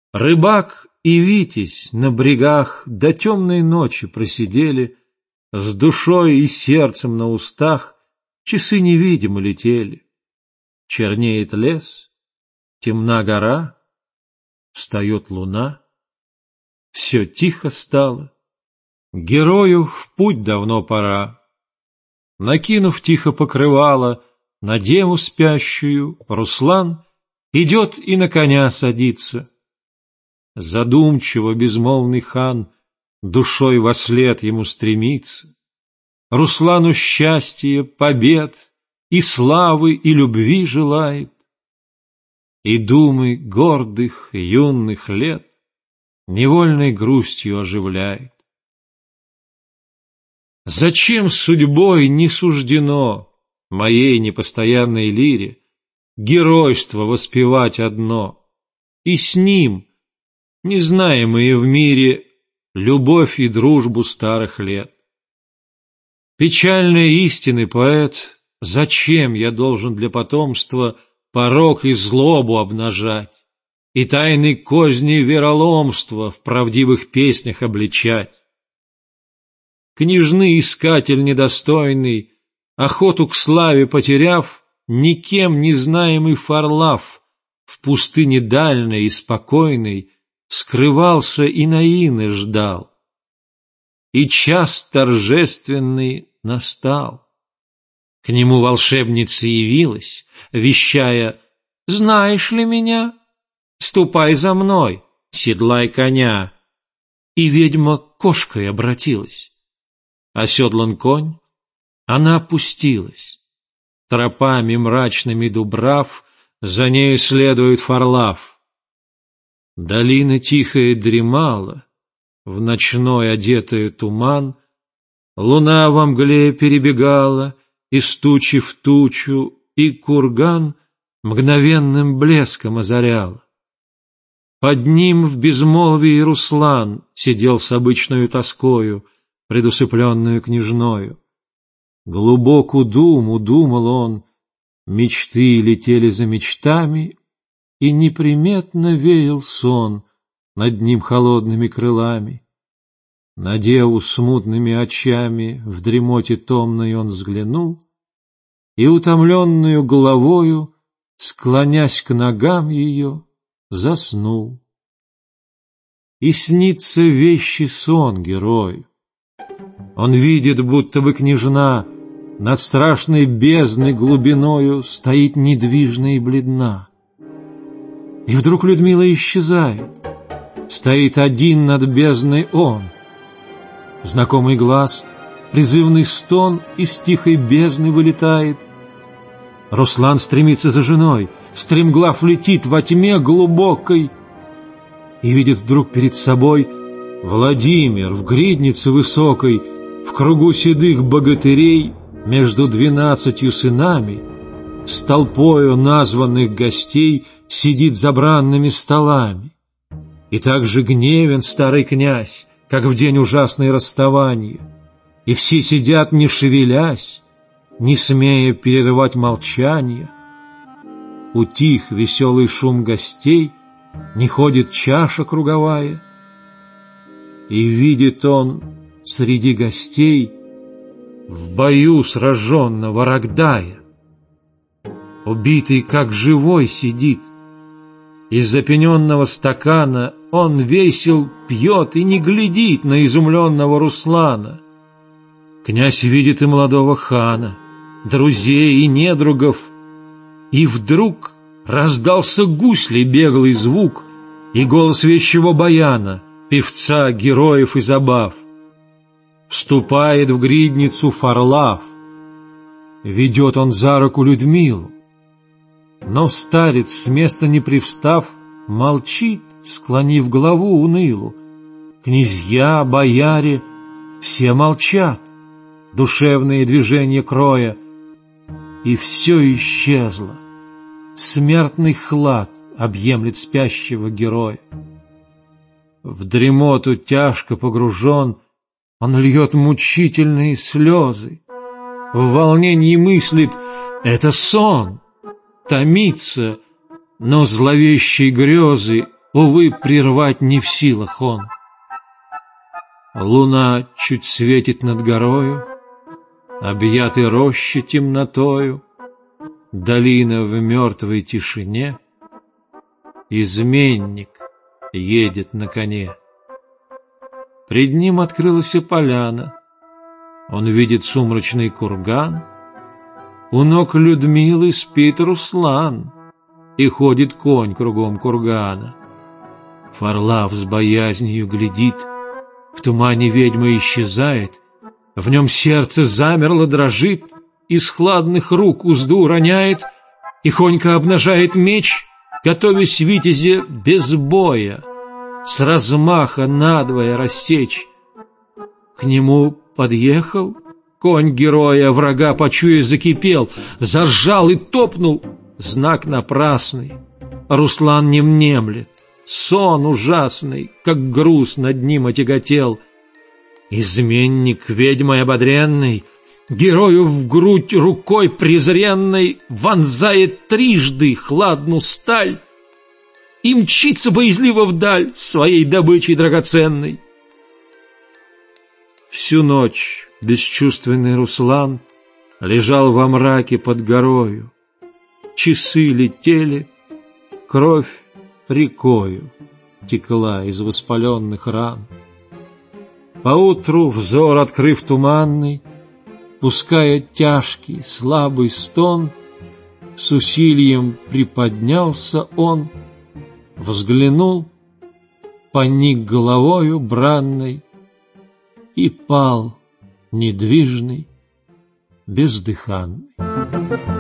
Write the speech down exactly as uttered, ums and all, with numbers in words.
Рыбак и Витязь на брегах до темной ночи просидели, с душой и сердцем на устах часы невидимо летели. Чернеет лес, темна гора, встает луна, все тихо стало, герою в путь давно пора. Накинув тихо покрывало на деву спящую, Руслан идет и на коня садится. Задумчиво безмолвный хан душой вослед ему стремится. Руслану счастья, побед, и славы, и любви желает. И думы гордых юных лет невольной грустью оживляет. Зачем судьбой не суждено моей непостоянной лире геройство воспевать одно, и с ним, незнаемые в мире, любовь и дружбу старых лет? Печальной истины поэт, зачем я должен для потомства порок и злобу обнажать, и тайны козни вероломства в правдивых песнях обличать? Княжны искатель недостойный, охоту к славе потеряв, никем не знаемый Фарлав в пустыне дальней и спокойной скрывался и наины ждал. И час торжественный настал. К нему волшебница явилась, вещая: «Знаешь ли меня? Ступай за мной, седлай коня». И ведьма кошкой обратилась. Оседлан конь, она опустилась. Тропами мрачными дубрав за нею следует Фарлав. Долина тихая дремала, в ночной одетая туман, луна во мгле перебегала из тучи в тучу, и курган мгновенным блеском озаряла. Под ним в безмолвии Руслан сидел с обычною тоскою, предусыпленную княжною. Глубоку думу думал он, мечты летели за мечтами, и неприметно веял сон над ним холодными крылами. На деву смутными очами в дремоте томной он взглянул, и утомленную головою, склонясь к ногам ее, заснул. И снится вещий сон герою. Он видит, будто бы княжна над страшной бездной глубиною стоит недвижна и бледна. И вдруг Людмила исчезает, стоит один над бездной он. Знакомый глаз, призывный стон из тихой бездны вылетает. Руслан стремится за женой, стремглав летит во тьме глубокой, и видит вдруг перед собой Владимир в гриднице высокой, в кругу седых богатырей, между двенадцатью сынами, с толпою названных гостей сидит за бранными столами. И так же гневен старый князь, как в день ужасной расставания, и все сидят, не шевелясь, не смея перерывать молчание. Утих веселый шум гостей, не ходит чаша круговая, и видит он среди гостей в бою сраженного Рогдая. Убитый, как живой, сидит. Из запененного стакана он весел пьет и не глядит на изумленного Руслана. Князь видит и молодого хана, друзей и недругов, и вдруг раздался гуслей беглый звук и голос вещего баяна, певца героев и забав. Вступает в гридницу Фарлав, ведет он за руку Людмилу, но старец, с места не привстав, молчит, склонив голову унылу. Князья, бояре, все молчат, душевные движения кроя, и все исчезло. Смертный хлад объемлет спящего героя. В дремоту тяжко погружен, он льет мучительные слезы. В волнении мыслит: это сон, томится, но зловещие грезы увы, прервать не в силах он. Луна чуть светит над горою, объяты рощи темнотою, долина в мертвой тишине, изменник едет на коне. Пред ним открылась поляна, он видит сумрачный курган, у ног Людмилы спит Руслан, и ходит конь кругом кургана. Варлав с боязнью глядит, в тумане ведьма исчезает, в нем сердце замерло, дрожит, из хладных рук узду роняет, тихонько обнажает меч, готовясь витязе без боя с размаха надвое рассечь. К нему подъехал конь героя, врага почуя закипел, заржал и топнул, знак напрасный. Руслан не внемлет, сон ужасный, как груз над ним отяготел. Изменник ведьмой ободренный герою в грудь рукой презренной вонзает трижды хладну сталь и мчится боязливо вдаль своей добычей драгоценной. Всю ночь бесчувственный Руслан лежал во мраке под горою. Часы летели, кровь рекою текла из воспаленных ран. Поутру, взор открыв туманный, пуская тяжкий слабый стон, с усилием приподнялся он, взглянул, поник головою бранной и пал недвижный, бездыханный.